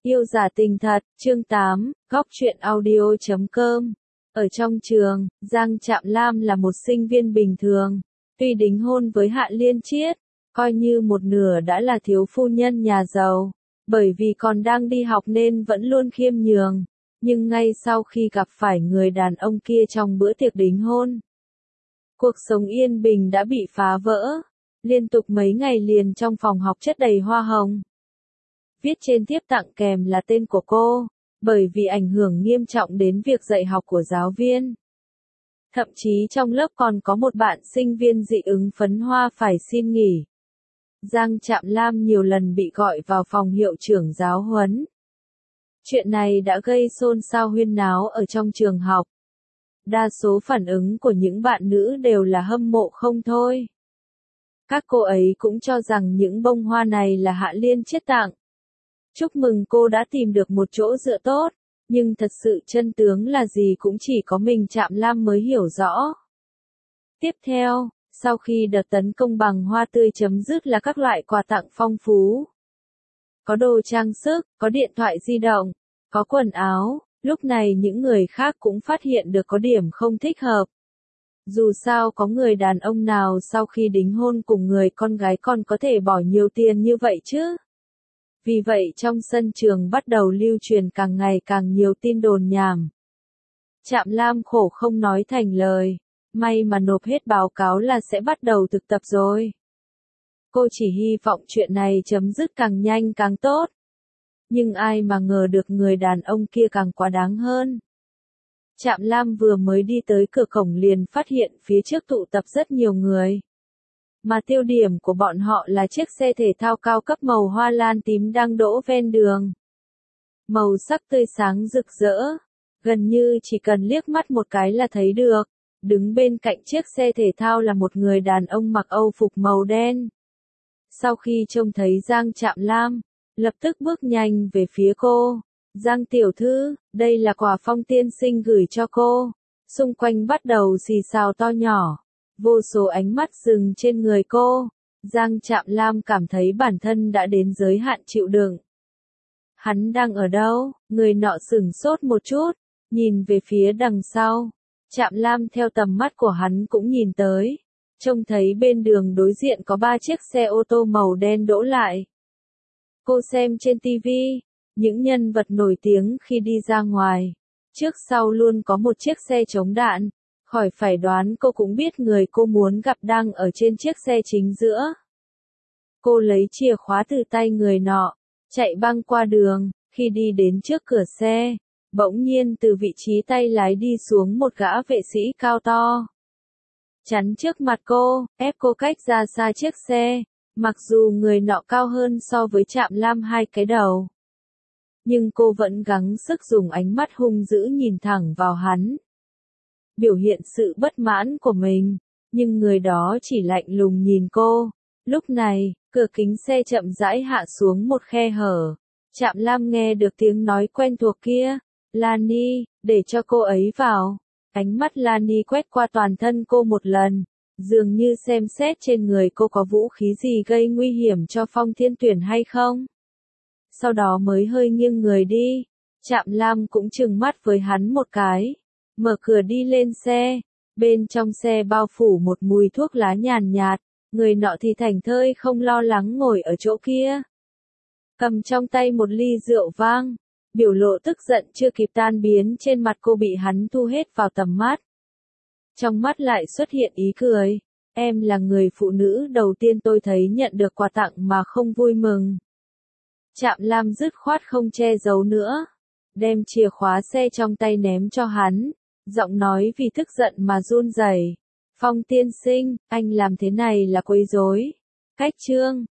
Yêu giả tình thật, chương 8, góc truyện audio.com. Ở trong trường, Giang Trạm Lam là một sinh viên bình thường. Tuy đính hôn với Hạ Liên Chiết, coi như một nửa đã là thiếu phu nhân nhà giàu. Bởi vì còn đang đi học nên vẫn luôn khiêm nhường. Nhưng ngay sau khi gặp phải người đàn ông kia trong bữa tiệc đính hôn, cuộc sống yên bình đã bị phá vỡ. Liên tục mấy ngày liền trong phòng học chất đầy hoa hồng. Viết trên thiếp tặng kèm là tên của cô, bởi vì ảnh hưởng nghiêm trọng đến việc dạy học của giáo viên. Thậm chí trong lớp còn có một bạn sinh viên dị ứng phấn hoa phải xin nghỉ. Giang Trạm Lam nhiều lần bị gọi vào phòng hiệu trưởng giáo huấn. Chuyện này đã gây xôn xao huyên náo ở trong trường học. Đa số phản ứng của những bạn nữ đều là hâm mộ không thôi. Các cô ấy cũng cho rằng những bông hoa này là Hạ Liên Chiết tặng. Chúc mừng cô đã tìm được một chỗ dựa tốt, nhưng thật sự chân tướng là gì cũng chỉ có mình Trạm Lam mới hiểu rõ. Tiếp theo, sau khi đợt tấn công bằng hoa tươi chấm dứt là các loại quà tặng phong phú. Có đồ trang sức, có điện thoại di động, có quần áo, lúc này những người khác cũng phát hiện được có điểm không thích hợp. Dù sao có người đàn ông nào sau khi đính hôn cùng người con gái còn có thể bỏ nhiều tiền như vậy chứ? Vì vậy trong sân trường bắt đầu lưu truyền càng ngày càng nhiều tin đồn nhảm. Trạm Lam khổ không nói thành lời, may mà nộp hết báo cáo là sẽ bắt đầu thực tập rồi. Cô chỉ hy vọng chuyện này chấm dứt càng nhanh càng tốt. Nhưng ai mà ngờ được người đàn ông kia càng quá đáng hơn. Trạm Lam vừa mới đi tới cửa cổng liền phát hiện phía trước tụ tập rất nhiều người. Mà tiêu điểm của bọn họ là chiếc xe thể thao cao cấp màu hoa lan tím đang đỗ ven đường. Màu sắc tươi sáng rực rỡ, gần như chỉ cần liếc mắt một cái là thấy được. Đứng bên cạnh chiếc xe thể thao là một người đàn ông mặc âu phục màu đen. Sau khi trông thấy Giang Trạm Lam, lập tức bước nhanh về phía cô. Giang tiểu thư, đây là quà Phong tiên sinh gửi cho cô. Xung quanh bắt đầu xì xào to nhỏ. Vô số ánh mắt dừng trên người cô. Giang Trạm Lam cảm thấy bản thân đã đến giới hạn chịu đựng. Hắn đang ở đâu? Người nọ sửng sốt một chút, nhìn về phía đằng sau. Trạm Lam theo tầm mắt của hắn cũng nhìn tới. Trông thấy bên đường đối diện có 3 chiếc xe ô tô màu đen đỗ lại. Cô xem trên TV, những nhân vật nổi tiếng khi đi ra ngoài, trước sau luôn có một chiếc xe chống đạn. Khỏi phải đoán cô cũng biết người cô muốn gặp đang ở trên chiếc xe chính giữa. Cô lấy chìa khóa từ tay người nọ, chạy băng qua đường, khi đi đến trước cửa xe, bỗng nhiên từ vị trí tay lái đi xuống một gã vệ sĩ cao to. Chắn trước mặt cô, ép cô cách ra xa chiếc xe, mặc dù người nọ cao hơn so với Trạm Lam 2 cái đầu. Nhưng cô vẫn gắng sức dùng ánh mắt hung dữ nhìn thẳng vào hắn. Biểu hiện sự bất mãn của mình, nhưng người đó chỉ lạnh lùng nhìn cô. Lúc này, cửa kính xe chậm rãi hạ xuống một khe hở. Trạm Lam nghe được tiếng nói quen thuộc kia. Lani, để cho cô ấy vào. Ánh mắt Lani quét qua toàn thân cô một lần, dường như xem xét trên người cô có vũ khí gì gây nguy hiểm cho Phong Thiên Tuyển hay không. Sau đó mới hơi nghiêng người đi. Trạm Lam cũng trừng mắt với hắn một cái. Mở cửa đi lên xe, bên trong xe bao phủ một mùi thuốc lá nhàn nhạt, người nọ thì thảnh thơi không lo lắng ngồi ở chỗ kia. Cầm trong tay một ly rượu vang, biểu lộ tức giận chưa kịp tan biến trên mặt cô bị hắn thu hết vào tầm mắt. Trong mắt lại xuất hiện ý cười, em là người phụ nữ đầu tiên tôi thấy nhận được quà tặng mà không vui mừng. Trạm Lam dứt khoát không che giấu nữa, đem chìa khóa xe trong tay ném cho hắn. Giọng nói vì tức giận mà run rẩy. Phong tiên sinh, anh làm thế này là quấy rối. Cách chương.